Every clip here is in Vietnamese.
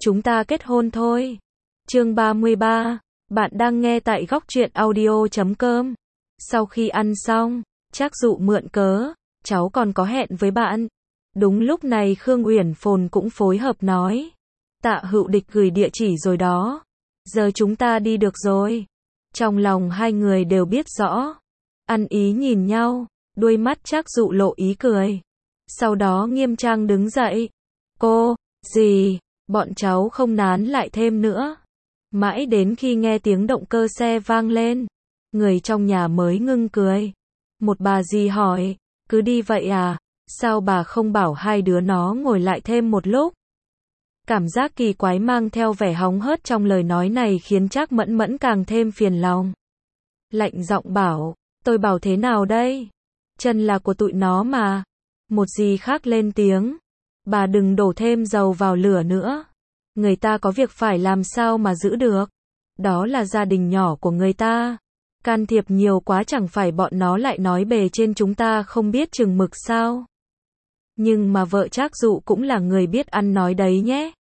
chúng ta kết hôn thôi. Chương 33, bạn đang nghe tại góc truyện audio.com. Sau khi ăn xong, Trác Dụ mượn cớ, cháu còn có hẹn với bạn. Đúng lúc này Khương Uyển Phồn cũng phối hợp nói. Tạ Hữu Địch gửi địa chỉ rồi đó. Giờ chúng ta đi được rồi. Trong lòng hai người đều biết rõ. Ăn ý nhìn nhau, đuôi mắt Trác Dụ lộ ý cười. Sau đó nghiêm trang đứng dậy. Cô, gì, bọn cháu không nán lại thêm nữa. Mãi đến khi nghe tiếng động cơ xe vang lên, người trong nhà mới ngưng cười. Một bà dì hỏi, cứ đi vậy à, sao bà không bảo hai đứa nó ngồi lại thêm một lúc? Cảm giác kỳ quái mang theo vẻ hóng hớt trong lời nói này khiến Trác Mẫn Mẫn càng thêm phiền lòng. Lạnh giọng bảo, tôi bảo thế nào đây? Chân là của tụi nó mà. Một dì khác lên tiếng, bà đừng đổ thêm dầu vào lửa nữa. Người ta có việc phải làm sao mà giữ được. Đó là gia đình nhỏ của người ta. Can thiệp nhiều quá chẳng phải bọn nó lại nói bề trên chúng ta không biết chừng mực sao. Nhưng mà vợ Trác Dụ cũng là người biết ăn nói đấy nhé.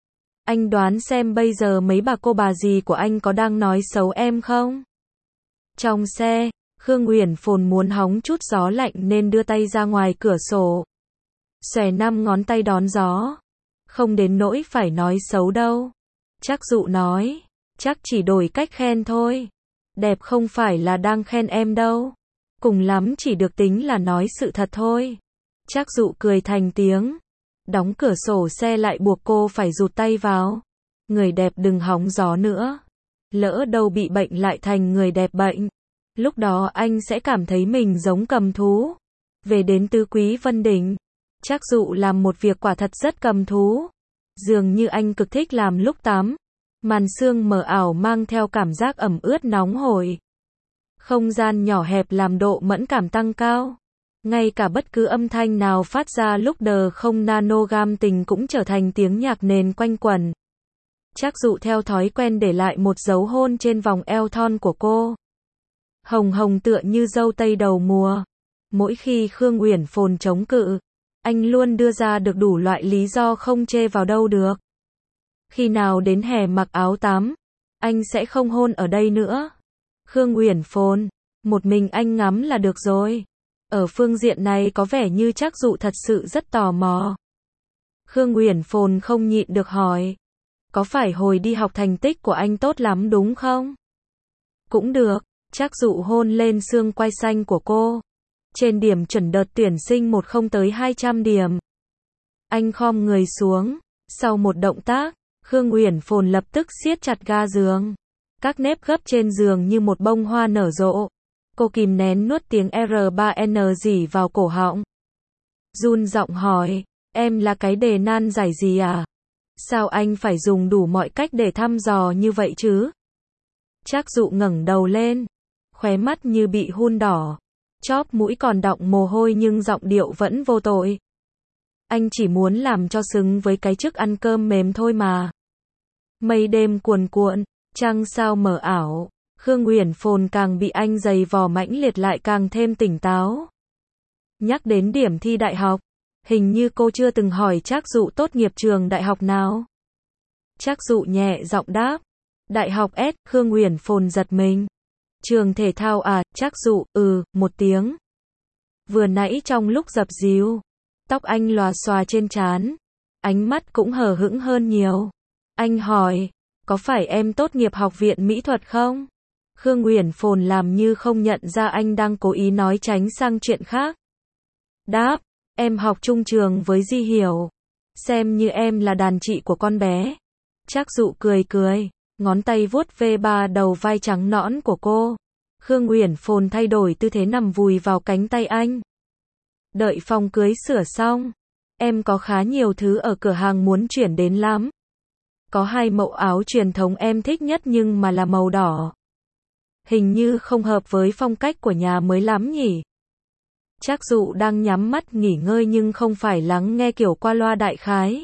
Anh đoán xem bây giờ mấy bà cô bà dì của anh có đang nói xấu em không? Trong xe, Khương Uyển Phồn muốn hóng chút gió lạnh nên đưa tay ra ngoài cửa sổ. Xòe 5 ngón tay đón gió. Không đến nỗi phải nói xấu đâu. Trác Dụ nói, chắc chỉ đổi cách khen thôi. Đẹp không phải là đang khen em đâu. Cùng lắm chỉ được tính là nói sự thật thôi. Trác Dụ cười thành tiếng. Đóng cửa sổ xe lại buộc cô phải rụt tay vào. Người đẹp đừng hóng gió nữa. Lỡ đâu bị bệnh lại thành người đẹp bệnh. Lúc đó anh sẽ cảm thấy mình giống cầm thú. Về đến Tứ Quý Vân Đỉnh, Trác Dụ làm một việc quả thật rất cầm thú. Dường như anh cực thích làm lúc tắm. Màn sương mờ ảo mang theo cảm giác ẩm ướt nóng hổi. Không gian nhỏ hẹp làm độ mẫn cảm tăng cao. Ngay cả bất cứ âm thanh nào phát ra lúc đờ không nanogam tình cũng trở thành tiếng nhạc nền quanh quẩn. Trác Dụ theo thói quen để lại một dấu hôn trên vòng eo thon của cô. Hồng hồng tựa như dâu tây đầu mùa. Mỗi khi Khương Uyển Phồn chống cự, anh luôn đưa ra được đủ loại lý do không chê vào đâu được. Khi nào đến hè mặc áo tắm, anh sẽ không hôn ở đây nữa. Khương Uyển Phồn, một mình anh ngắm là được rồi. Ở phương diện này có vẻ như Trác Dụ thật sự rất tò mò. Khương Uyển Phồn không nhịn được hỏi, có phải hồi đi học thành tích của anh tốt lắm đúng không? Cũng được. Trác Dụ hôn lên xương quai xanh của cô. Trên điểm chuẩn đợt tuyển sinh 10 tới 200 điểm. Anh khom người xuống. Sau một động tác, Khương Uyển Phồn lập tức siết chặt ga giường. Các nếp gấp trên giường như một bông hoa nở rộ. Cô kìm nén nuốt tiếng R3N rỉ vào cổ họng. Run giọng hỏi, em là cái đề nan giải gì à? Sao anh phải dùng đủ mọi cách để thăm dò như vậy chứ? Trác Dụ ngẩng đầu lên. Khóe mắt như bị hun đỏ. Chóp mũi còn đọng mồ hôi nhưng giọng điệu vẫn vô tội. Anh chỉ muốn làm cho xứng với cái chức ăn cơm mềm thôi mà. Mây đêm cuồn cuộn, trăng sao mờ ảo. Khương Uyển Phồn càng bị anh giày vò mãnh liệt lại càng thêm tỉnh táo. Nhắc đến điểm thi đại học, hình như cô chưa từng hỏi Trác Dụ tốt nghiệp trường đại học nào. Trác Dụ nhẹ giọng đáp, Đại học S. Khương Uyển Phồn giật mình. Trường thể thao à? Trác Dụ, một tiếng. Vừa nãy trong lúc dập dìu, tóc anh lòa xòa trên trán, ánh mắt cũng hờ hững hơn nhiều. Anh hỏi, có phải em tốt nghiệp học viện mỹ thuật không? Khương Uyển Phồn làm như không nhận ra anh đang cố ý nói tránh sang chuyện khác. Đáp, em học chung trường với Di Hiểu. Xem như em là đàn chị của con bé. Trác Dụ cười cười, ngón tay vuốt ve đầu vai trắng nõn của cô. Khương Uyển Phồn thay đổi tư thế nằm vùi vào cánh tay anh. Đợi phòng cưới sửa xong, em có khá nhiều thứ ở cửa hàng muốn chuyển đến lắm. Có 2 mẫu áo truyền thống em thích nhất nhưng mà là màu đỏ. Hình như không hợp với phong cách của nhà mới lắm nhỉ. Trác Dụ đang nhắm mắt nghỉ ngơi nhưng không phải lắng nghe kiểu qua loa đại khái.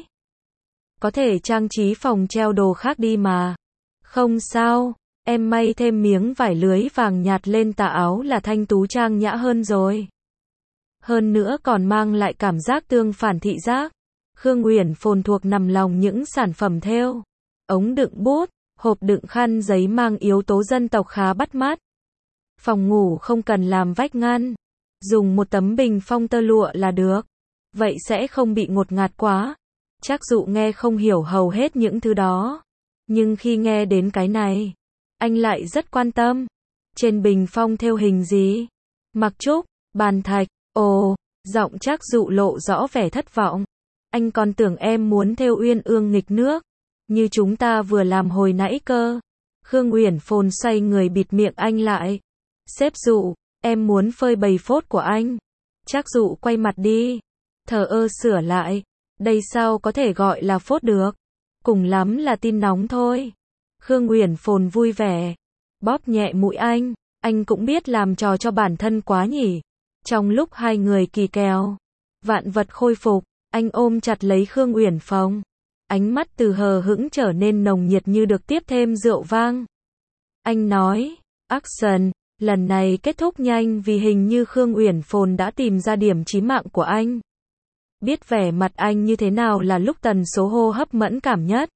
Có thể trang trí phòng treo đồ khác đi mà. Không sao, em may thêm miếng vải lưới vàng nhạt lên tà áo là thanh tú trang nhã hơn rồi. Hơn nữa còn mang lại cảm giác tương phản thị giác. Khương Uyển Phồn thuộc nằm lòng những sản phẩm thêu, ống đựng bút, hộp đựng khăn giấy mang yếu tố dân tộc khá bắt mắt. Phòng ngủ không cần làm vách ngăn, dùng một tấm bình phong tơ lụa là được. Vậy sẽ không bị ngột ngạt quá. Trác Dụ nghe không hiểu hầu hết những thứ đó. Nhưng khi nghe đến cái này, anh lại rất quan tâm. Trên bình phong thêu hình gì? Mặc trúc, bàn thạch, ồ, giọng Trác Dụ lộ rõ vẻ thất vọng. Anh còn tưởng em muốn thêu uyên ương nghịch nước, như chúng ta vừa làm hồi nãy cơ. Khương Uyển Phồn xoay người bịt miệng anh lại. Sếp Dụ, em muốn phơi bày phốt của anh. Trác Dụ quay mặt đi, thờ ơ sửa lại. Đây sao có thể gọi là phốt được? Cùng lắm là tin nóng thôi. Khương Uyển Phồn vui vẻ, bóp nhẹ mũi anh cũng biết làm trò cho bản thân quá nhỉ. Trong lúc hai người kỳ kèo, vạn vật khôi phục, anh ôm chặt lấy Khương Uyển Phồn. Ánh mắt từ hờ hững trở nên nồng nhiệt như được tiếp thêm rượu vang. Anh nói, action, lần này kết thúc nhanh vì hình như Khương Uyển Phồn đã tìm ra điểm chí mạng của anh. Biết vẻ mặt anh như thế nào là lúc tần số hô hấp mẫn cảm nhất.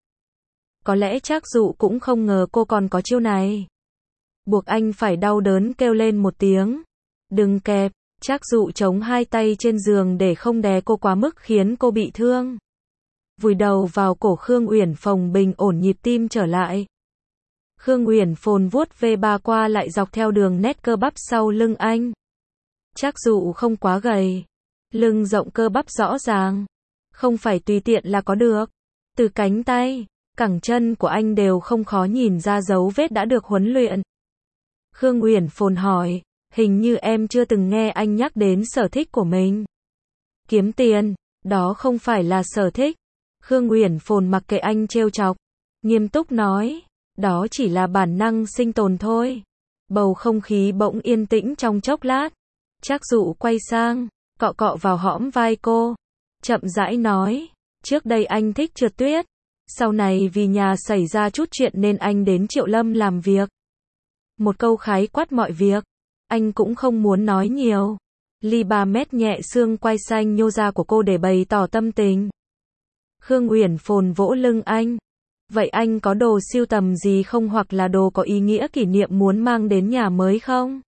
Có lẽ Trác Dụ cũng không ngờ cô còn có chiêu này. Buộc anh phải đau đớn kêu lên một tiếng. Đừng kẹp, Trác Dụ chống hai tay trên giường để không đè cô quá mức khiến cô bị thương. Vùi đầu vào cổ Khương Uyển Phồn bình ổn nhịp tim trở lại. Khương Uyển Phồn vuốt ve ba qua lại dọc theo đường nét cơ bắp sau lưng anh. Trác Dụ không quá gầy, lưng rộng cơ bắp rõ ràng, không phải tùy tiện là có được. Từ cánh tay, cẳng chân của anh đều không khó nhìn ra dấu vết đã được huấn luyện. Khương Uyển Phồn hỏi, hình như em chưa từng nghe anh nhắc đến sở thích của mình. Kiếm tiền, đó không phải là sở thích. Khương Uyển Phồn mặc kệ anh trêu chọc, nghiêm túc nói, đó chỉ là bản năng sinh tồn thôi. Bầu không khí bỗng yên tĩnh trong chốc lát. Trác Dụ quay sang, cọ cọ vào hõm vai cô, chậm rãi nói, trước đây anh thích trượt tuyết, sau này vì nhà xảy ra chút chuyện nên anh đến Triệu Lâm làm việc. Một câu khái quát mọi việc, anh cũng không muốn nói nhiều. Ly 3 mét nhẹ xương quai xanh nhô ra của cô để bày tỏ tâm tình. Khương Uyển Phồn vỗ lưng anh. Vậy anh có đồ sưu tầm gì không hoặc là đồ có ý nghĩa kỷ niệm muốn mang đến nhà mới không?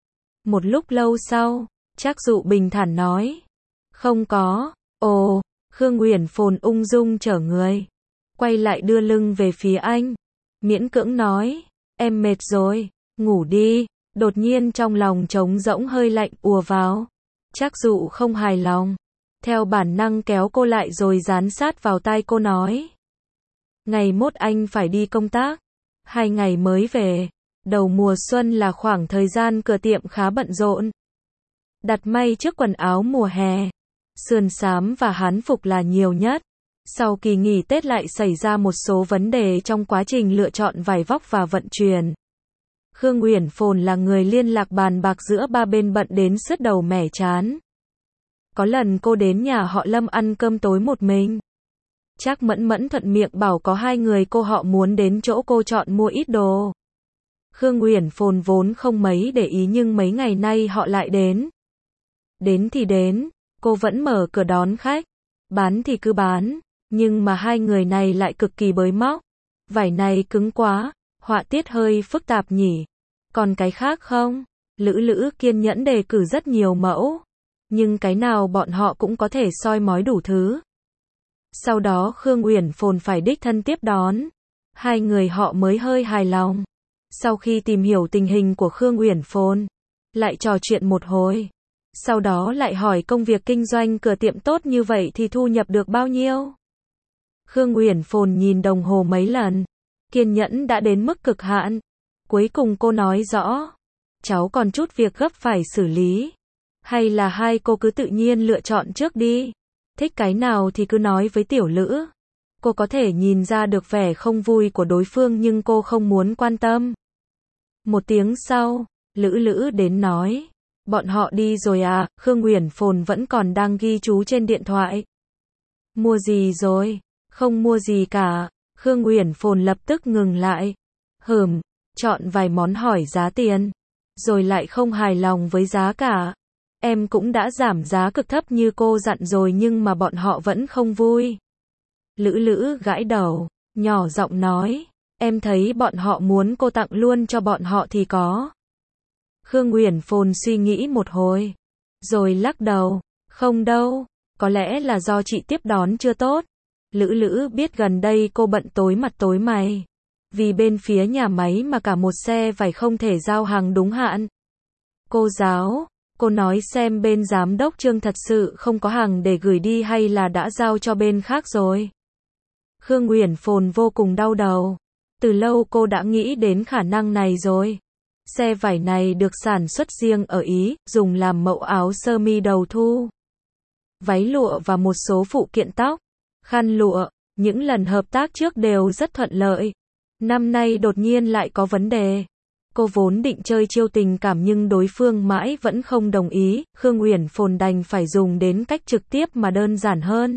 Một lúc lâu sau, Trác Dụ bình thản nói. Không có. Ồ, Khương Uyển Phồn ung dung trở người. Quay lại đưa lưng về phía anh. Miễn cưỡng nói. Em mệt rồi, ngủ đi. Đột nhiên trong lòng trống rỗng hơi lạnh ùa vào. Trác Dụ không hài lòng. Theo bản năng kéo cô lại rồi dán sát vào tai cô nói. Ngày mốt anh phải đi công tác. 2 ngày mới về. Đầu mùa xuân là khoảng thời gian cửa tiệm khá bận rộn. Đặt may trước quần áo mùa hè. Sườn xám và hán phục là nhiều nhất. Sau kỳ nghỉ Tết lại xảy ra một số vấn đề trong quá trình lựa chọn vải vóc và vận chuyển. Khương Uyển Phồn là người liên lạc bàn bạc giữa ba bên bận đến sứt đầu mẻ trán. Có lần cô đến nhà họ Lâm ăn cơm tối một mình. Trác Mẫn Mẫn thuận miệng bảo có 2 người cô họ muốn đến chỗ cô chọn mua ít đồ. Khương Uyển Phồn vốn không mấy để ý nhưng mấy ngày nay họ lại đến. Đến thì đến, cô vẫn mở cửa đón khách. Bán thì cứ bán, nhưng mà 2 người này lại cực kỳ bới móc. Vải này cứng quá, họa tiết hơi phức tạp nhỉ. Còn cái khác không? Lữ Lữ kiên nhẫn đề cử rất nhiều mẫu. Nhưng cái nào bọn họ cũng có thể soi mói đủ thứ. Sau đó Khương Uyển Phồn phải đích thân tiếp đón. 2 người họ mới hơi hài lòng. Sau khi tìm hiểu tình hình của Khương Uyển Phồn, lại trò chuyện một hồi. Sau đó lại hỏi công việc kinh doanh cửa tiệm tốt như vậy thì thu nhập được bao nhiêu? Khương Uyển Phồn nhìn đồng hồ mấy lần. Kiên nhẫn đã đến mức cực hạn. Cuối cùng cô nói rõ. Cháu còn chút việc gấp phải xử lý. Hay là hai cô cứ tự nhiên lựa chọn trước đi. Thích cái nào thì cứ nói với Tiểu Lữ. Cô có thể nhìn ra được vẻ không vui của đối phương nhưng cô không muốn quan tâm. Một tiếng sau, Lữ Lữ đến nói. Bọn họ đi rồi à? Khương Uyển Phồn vẫn còn đang ghi chú trên điện thoại. Mua gì rồi? Không mua gì cả. Khương Uyển Phồn lập tức ngừng lại. Chọn vài món hỏi giá tiền. Rồi lại không hài lòng với giá cả. Em cũng đã giảm giá cực thấp như cô dặn rồi nhưng mà bọn họ vẫn không vui. Lữ Lữ gãi đầu, nhỏ giọng nói, em thấy bọn họ muốn cô tặng luôn cho bọn họ thì có. Khương Uyển Phồn suy nghĩ một hồi, rồi lắc đầu, không đâu, có lẽ là do chị tiếp đón chưa tốt. Lữ Lữ biết gần đây cô bận tối mặt tối mày, vì bên phía nhà máy mà cả một xe vải không thể giao hàng đúng hạn. Cô giáo, cô nói xem bên giám đốc Trương thật sự không có hàng để gửi đi hay là đã giao cho bên khác rồi. Khương Uyển Phồn vô cùng đau đầu. Từ lâu cô đã nghĩ đến khả năng này rồi. Xe vải này được sản xuất riêng ở Ý, dùng làm mẫu áo sơ mi đầu thu, váy lụa và một số phụ kiện tóc, khăn lụa. Những lần hợp tác trước đều rất thuận lợi. Năm nay đột nhiên lại có vấn đề. Cô vốn định chơi chiêu tình cảm nhưng đối phương mãi vẫn không đồng ý, Khương Uyển Phồn đành phải dùng đến cách trực tiếp mà đơn giản hơn.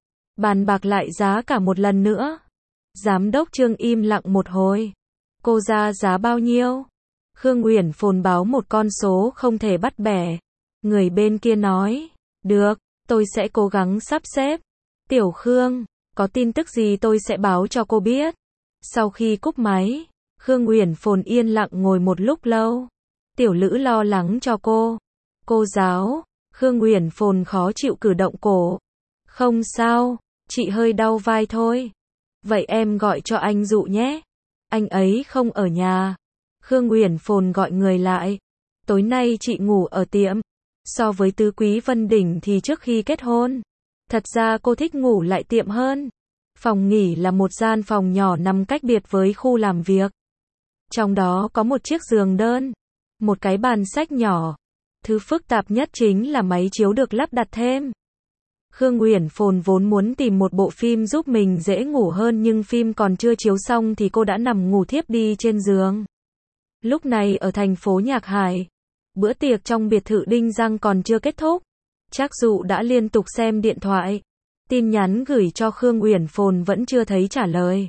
Bàn bạc lại giá cả một lần nữa. Giám đốc Trương im lặng một hồi. Cô ra giá bao nhiêu? Khương Uyển Phồn báo một con số không thể bắt bẻ. Người bên kia nói, được, tôi sẽ cố gắng sắp xếp. Tiểu Khương, có tin tức gì tôi sẽ báo cho cô biết. Sau khi cúp máy, Khương Uyển Phồn yên lặng ngồi một lúc lâu. Tiểu Lữ lo lắng cho cô. Cô giáo, Khương Uyển Phồn khó chịu cử động cổ. Không sao, chị hơi đau vai thôi. Vậy em gọi cho anh Dụ nhé. Anh ấy không ở nhà. Khương Uyển Phồn gọi người lại. Tối nay chị ngủ ở tiệm. So với Tứ Quý Vân Đỉnh thì trước khi kết hôn, thật ra cô thích ngủ lại tiệm hơn. Phòng nghỉ là một gian phòng nhỏ nằm cách biệt với khu làm việc. Trong đó có một chiếc giường đơn, một cái bàn sách nhỏ. Thứ phức tạp nhất chính là máy chiếu được lắp đặt thêm. Khương Uyển Phồn vốn muốn tìm một bộ phim giúp mình dễ ngủ hơn nhưng phim còn chưa chiếu xong thì cô đã nằm ngủ thiếp đi trên giường. Lúc này ở thành phố Nhạc Hải, bữa tiệc trong biệt thự Đinh Giang còn chưa kết thúc. Trác Dụ đã liên tục xem điện thoại. Tin nhắn gửi cho Khương Uyển Phồn vẫn chưa thấy trả lời.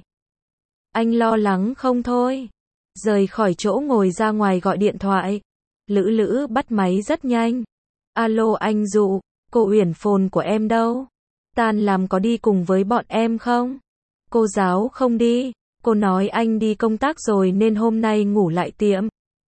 Anh lo lắng không thôi. Rời khỏi chỗ ngồi ra ngoài gọi điện thoại. Lữ Lữ bắt máy rất nhanh. Alo anh Dụ, cô Uyển Phồn của em đâu? Tan làm có đi cùng với bọn em không? Cô giáo không đi. Cô nói anh đi công tác rồi nên hôm nay ngủ lại tiệm.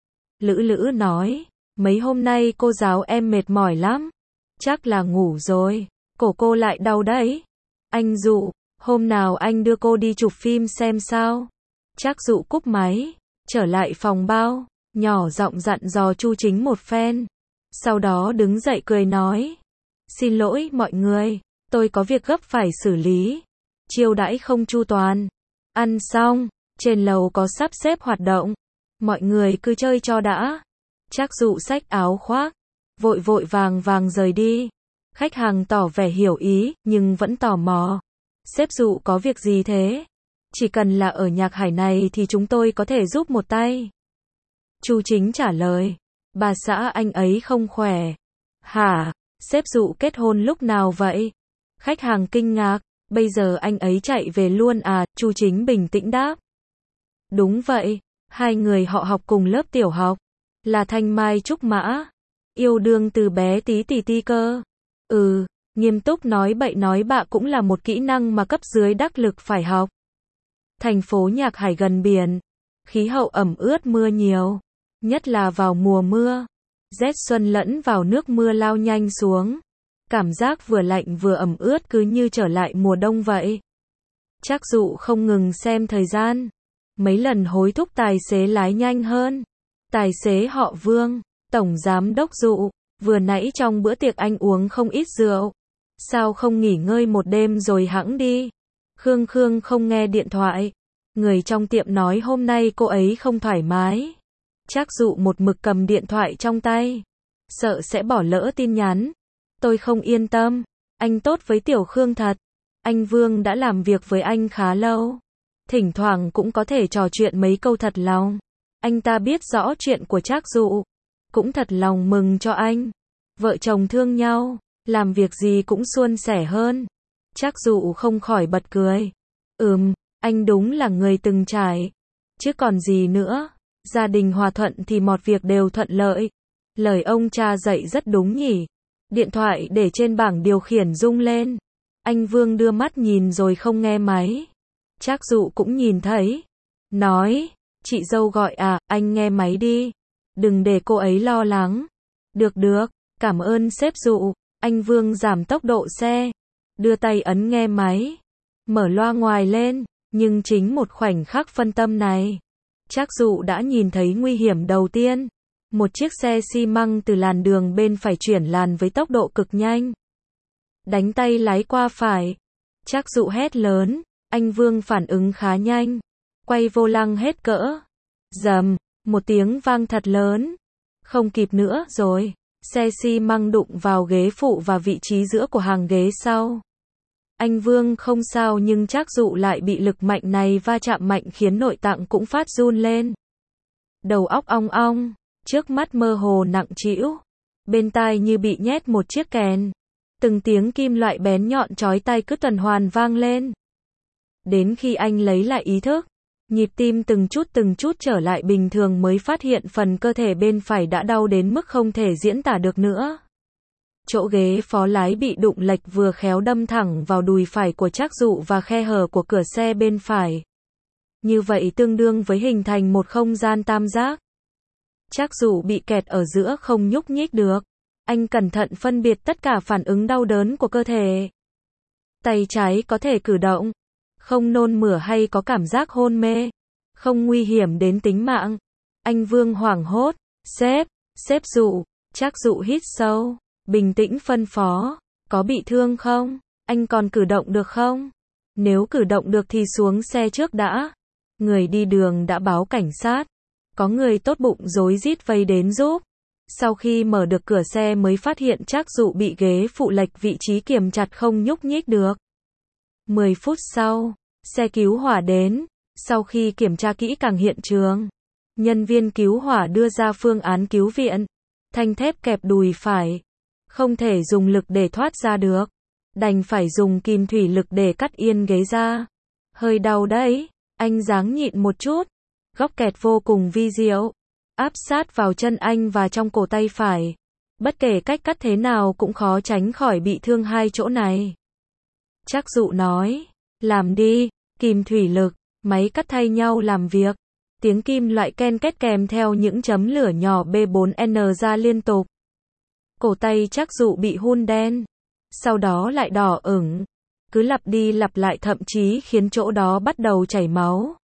Lữ Lữ nói, mấy hôm nay cô giáo em mệt mỏi lắm. Chắc là ngủ rồi. Cổ cô lại đau đấy. Anh Dụ, hôm nào anh đưa cô đi chụp phim xem sao? Trác Dụ cúp máy, trở lại phòng bao, nhỏ giọng dặn dò Chu Chính một phen. Sau đó đứng dậy cười nói, xin lỗi mọi người, tôi có việc gấp phải xử lý. Chiêu đãi không chu toàn. Ăn xong, trên lầu có sắp xếp hoạt động. Mọi người cứ chơi cho đã. Trác Dụ xách áo khoác, vội vội vàng vàng rời đi. Khách hàng tỏ vẻ hiểu ý, nhưng vẫn tò mò. Sếp Dụ có việc gì thế? Chỉ cần là ở Nhạc Hải này thì chúng tôi có thể giúp một tay. Chu Chính trả lời, bà xã anh ấy không khỏe. Hả? Sếp Dụ kết hôn lúc nào vậy? Khách hàng kinh ngạc, bây giờ anh ấy chạy về luôn à? Chu Chính bình tĩnh đáp. Đúng vậy, hai người họ học cùng lớp tiểu học, là Thanh Mai Trúc Mã, yêu đương từ bé tí tì ti cơ. Nghiêm túc nói bậy nói bạ cũng là một kỹ năng mà cấp dưới đắc lực phải học. Thành phố Nhạc Hải gần biển, khí hậu ẩm ướt mưa nhiều, nhất là vào mùa mưa. Rét xuân lẫn vào nước mưa lao nhanh xuống. Cảm giác vừa lạnh vừa ẩm ướt cứ như trở lại mùa đông vậy. Trác Dụ không ngừng xem thời gian. Mấy lần hối thúc tài xế lái nhanh hơn. Tài xế họ Vương, tổng giám đốc Dụ, vừa nãy trong bữa tiệc anh uống không ít rượu. Sao không nghỉ ngơi một đêm rồi hẵng đi? Khương không nghe điện thoại. Người trong tiệm nói hôm nay cô ấy không thoải mái. Trác Dụ một mực cầm điện thoại trong tay. Sợ sẽ bỏ lỡ tin nhắn. Tôi không yên tâm. Anh tốt với Tiểu Khương thật. Anh Vương đã làm việc với anh khá lâu. Thỉnh thoảng cũng có thể trò chuyện mấy câu thật lòng. Anh ta biết rõ chuyện của Trác Dụ. Cũng thật lòng mừng cho anh. Vợ chồng thương nhau, làm việc gì cũng suôn sẻ hơn. Trác Dụ không khỏi bật cười. Anh đúng là người từng trải. Chứ còn gì nữa. Gia đình hòa thuận thì mọi việc đều thuận lợi. Lời ông cha dạy rất đúng nhỉ. Điện thoại để trên bảng điều khiển rung lên. Anh Vương đưa mắt nhìn rồi không nghe máy. Trác Dụ cũng nhìn thấy. Nói, chị dâu gọi à, anh nghe máy đi. Đừng để cô ấy lo lắng. Được được, cảm ơn sếp Dụ. Anh Vương giảm tốc độ xe. Đưa tay ấn nghe máy. Mở loa ngoài lên. Nhưng chính một khoảnh khắc phân tâm này, Trác Dụ đã nhìn thấy nguy hiểm đầu tiên. Một chiếc xe xi măng từ làn đường bên phải chuyển làn với tốc độ cực nhanh. Đánh tay lái qua phải. Trác Dụ hét lớn. Anh Vương phản ứng khá nhanh. Quay vô lăng hết cỡ. Rầm, một tiếng vang thật lớn. Không kịp nữa rồi. Xe xi măng đụng vào ghế phụ và vị trí giữa của hàng ghế sau. Anh Vương không sao nhưng Trác Dụ lại bị lực mạnh này va chạm mạnh khiến nội tạng cũng phát run lên. Đầu óc ong ong, trước mắt mơ hồ nặng trĩu, bên tai như bị nhét một chiếc kèn. Từng tiếng kim loại bén nhọn chói tai cứ tuần hoàn vang lên. Đến khi anh lấy lại ý thức, nhịp tim từng chút trở lại bình thường mới phát hiện phần cơ thể bên phải đã đau đến mức không thể diễn tả được nữa. Chỗ ghế phó lái bị đụng lệch vừa khéo đâm thẳng vào đùi phải của Trác Dụ và khe hở của cửa xe bên phải. Như vậy tương đương với hình thành một không gian tam giác. Trác Dụ bị kẹt ở giữa không nhúc nhích được. Anh cẩn thận phân biệt tất cả phản ứng đau đớn của cơ thể. Tay trái có thể cử động, không nôn mửa hay có cảm giác hôn mê, không nguy hiểm đến tính mạng. Anh Vương hoảng hốt, sếp Dụ. Trác Dụ hít sâu, bình tĩnh phân phó, có bị thương không? Anh còn cử động được không? Nếu cử động được thì xuống xe trước đã. Người đi đường đã báo cảnh sát. Có người tốt bụng rối rít vây đến giúp. Sau khi mở được cửa xe mới phát hiện Trác Dụ bị ghế phụ lệch vị trí kiềm chặt không nhúc nhích được. 10 phút sau, xe cứu hỏa đến. Sau khi kiểm tra kỹ càng hiện trường, nhân viên cứu hỏa đưa ra phương án cứu viện. Thanh thép kẹp đùi phải. Không thể dùng lực để thoát ra được. Đành phải dùng kìm thủy lực để cắt yên ghế ra. Hơi đau đấy. Anh ráng nhịn một chút. Góc kẹt vô cùng vi diệu. Áp sát vào chân anh và trong cổ tay phải. Bất kể cách cắt thế nào cũng khó tránh khỏi bị thương hai chỗ này. Trác Dụ nói. Làm đi. Kìm thủy lực. Máy cắt thay nhau làm việc. Tiếng kim loại ken két kèm theo những chấm lửa nhỏ B4N ra liên tục. Cổ tay Trác Dụ bị hun đen. Sau đó lại đỏ ửng. Cứ lặp đi lặp lại thậm chí khiến chỗ đó bắt đầu chảy máu.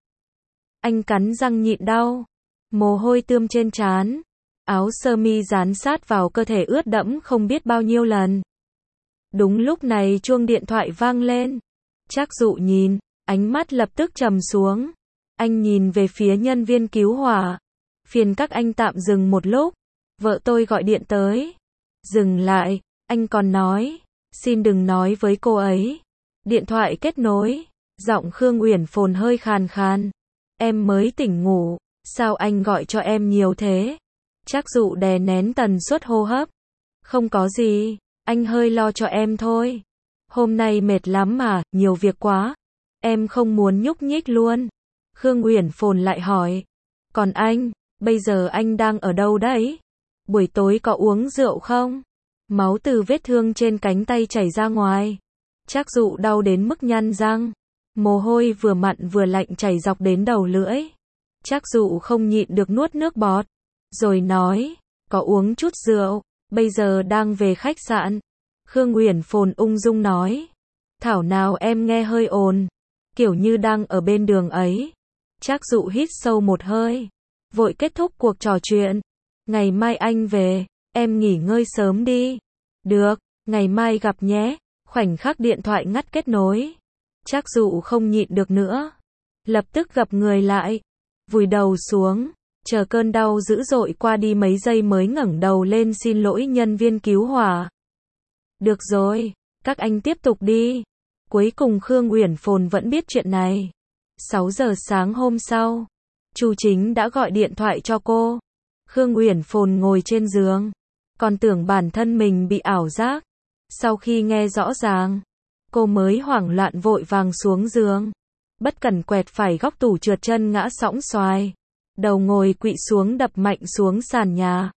Anh cắn răng nhịn đau. Mồ hôi tươm trên trán. Áo sơ mi dán sát vào cơ thể ướt đẫm không biết bao nhiêu lần. Đúng lúc này chuông điện thoại vang lên. Trác Dụ nhìn, ánh mắt lập tức trầm xuống. Anh nhìn về phía nhân viên cứu hỏa. Phiền các anh tạm dừng một lúc. Vợ tôi gọi điện tới. Dừng lại, anh còn nói. Xin đừng nói với cô ấy. Điện thoại kết nối. Giọng Khương Uyển Phồn hơi khàn khàn. Em mới tỉnh ngủ. Sao anh gọi cho em nhiều thế? Trác Dụ đè nén tần suất hô hấp. Không có gì. Anh hơi lo cho em thôi. Hôm nay mệt lắm mà, nhiều việc quá. Em không muốn nhúc nhích luôn. Khương Uyển Phồn lại hỏi. Còn anh, bây giờ anh đang ở đâu đấy? Buổi tối có uống rượu không? Máu từ vết thương trên cánh tay chảy ra ngoài. Trác Dụ đau đến mức nhăn răng. Mồ hôi vừa mặn vừa lạnh chảy dọc đến đầu lưỡi. Trác Dụ không nhịn được nuốt nước bọt. Rồi nói, có uống chút rượu, bây giờ đang về khách sạn. Khương Uyển Phồn ung dung nói. Thảo nào em nghe hơi ồn. Kiểu như đang ở bên đường ấy. Trác Dụ hít sâu một hơi. Vội kết thúc cuộc trò chuyện. Ngày mai anh về, em nghỉ ngơi sớm đi. Được, ngày mai gặp nhé. Khoảnh khắc điện thoại ngắt kết nối. Trác Dụ không nhịn được nữa. Lập tức gập người lại. Vùi đầu xuống. Chờ cơn đau dữ dội qua đi mấy giây mới ngẩng đầu lên xin lỗi nhân viên cứu hỏa. Được rồi, các anh tiếp tục đi. Cuối cùng Khương Uyển Phồn vẫn biết chuyện này. 6 giờ sáng hôm sau, Chu Chính đã gọi điện thoại cho cô. Khương Uyển Phồn ngồi trên giường, còn tưởng bản thân mình bị ảo giác. Sau khi nghe rõ ràng, cô mới hoảng loạn vội vàng xuống giường. Bất cẩn quẹt phải góc tủ trượt chân ngã sõng xoài. Đầu ngồi quỵ xuống đập mạnh xuống sàn nhà.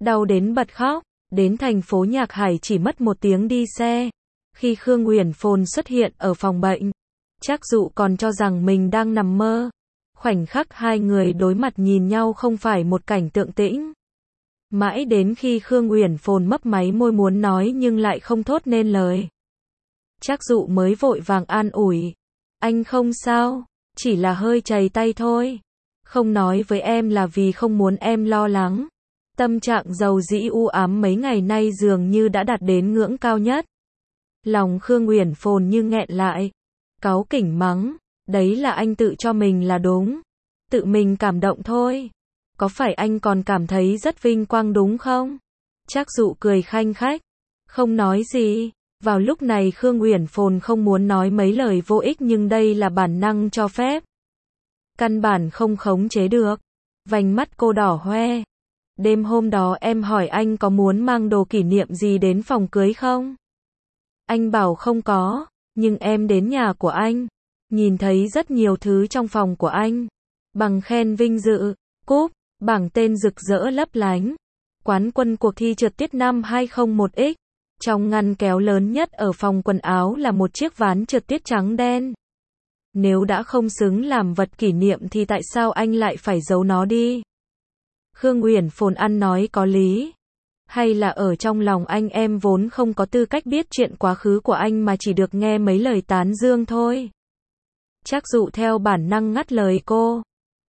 đau đến bật khóc. Đến thành phố Nhạc Hải chỉ mất 1 tiếng đi xe. Khi Khương Uyển Phồn xuất hiện ở phòng bệnh, Trác Dụ còn cho rằng mình đang nằm mơ. Khoảnh khắc hai người đối mặt nhìn nhau không phải một cảnh tượng tĩnh. Mãi đến khi Khương Uyển Phồn mấp máy môi muốn nói nhưng lại không thốt nên lời. Trác Dụ mới vội vàng an ủi. Anh không sao, chỉ là hơi trầy tay thôi. Không nói với em là vì không muốn em lo lắng. Tâm trạng dầu dĩ u ám mấy ngày nay dường như đã đạt đến ngưỡng cao nhất. Lòng Khương Uyển Phồn như nghẹn lại. Cáu kỉnh mắng, đấy là anh tự cho mình là đúng. Tự mình cảm động thôi. Có phải anh còn cảm thấy rất vinh quang đúng không? Trác Dụ cười khanh khách. Không nói gì. Vào lúc này Khương Uyển Phồn không muốn nói mấy lời vô ích nhưng đây là bản năng cho phép. Căn bản không khống chế được. Vành mắt cô đỏ hoe. Đêm hôm đó em hỏi anh có muốn mang đồ kỷ niệm gì đến phòng cưới không? Anh bảo không có, nhưng em đến nhà của anh, nhìn thấy rất nhiều thứ trong phòng của anh. Bằng khen vinh dự, cúp, bảng tên rực rỡ lấp lánh. Quán quân cuộc thi trượt tuyết năm 2001X. Trong ngăn kéo lớn nhất ở phòng quần áo là một chiếc ván trượt tuyết trắng đen. Nếu đã không xứng làm vật kỷ niệm thì tại sao anh lại phải giấu nó đi? Khương Uyển Phồn ăn nói có lý. Hay là ở trong lòng anh em vốn không có tư cách biết chuyện quá khứ của anh mà chỉ được nghe mấy lời tán dương thôi? Trác Dụ theo bản năng ngắt lời cô.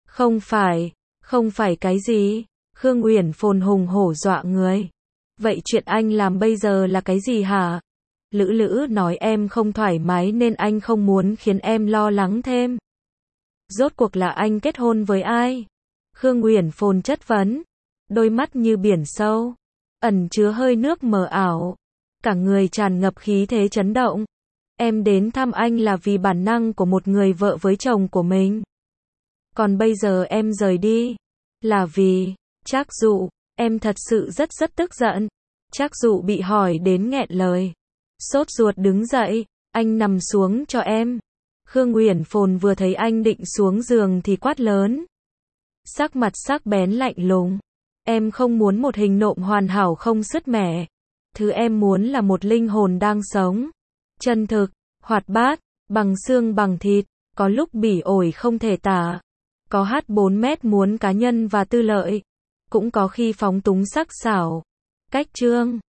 Không phải cái gì? Khương Uyển Phồn hùng hổ dọa người. Vậy chuyện anh làm bây giờ là cái gì hả? Lữ Lữ nói em không thoải mái nên anh không muốn khiến em lo lắng thêm. Rốt cuộc là anh kết hôn với ai? Khương Uyển Phồn chất vấn. Đôi mắt như biển sâu, ẩn chứa hơi nước mờ ảo. Cả người tràn ngập khí thế chấn động. Em đến thăm anh là vì bản năng của một người vợ với chồng của mình. Còn bây giờ em rời đi là vì... Trác Dụ, em thật sự rất tức giận. Trác Dụ bị hỏi đến nghẹn lời. Sốt ruột đứng dậy, anh nằm xuống cho em. Khương Uyển Phồn vừa thấy anh định xuống giường thì quát lớn. Sắc mặt sắc bén lạnh lùng. Em không muốn một hình nộm hoàn hảo không sứt mẻ. Thứ em muốn là một linh hồn đang sống. Chân thực, hoạt bát, bằng xương bằng thịt, có lúc bỉ ổi không thể tả. Có hát 4 mét muốn cá nhân và tư lợi. Cũng có khi phóng túng sắc sảo. Cách chương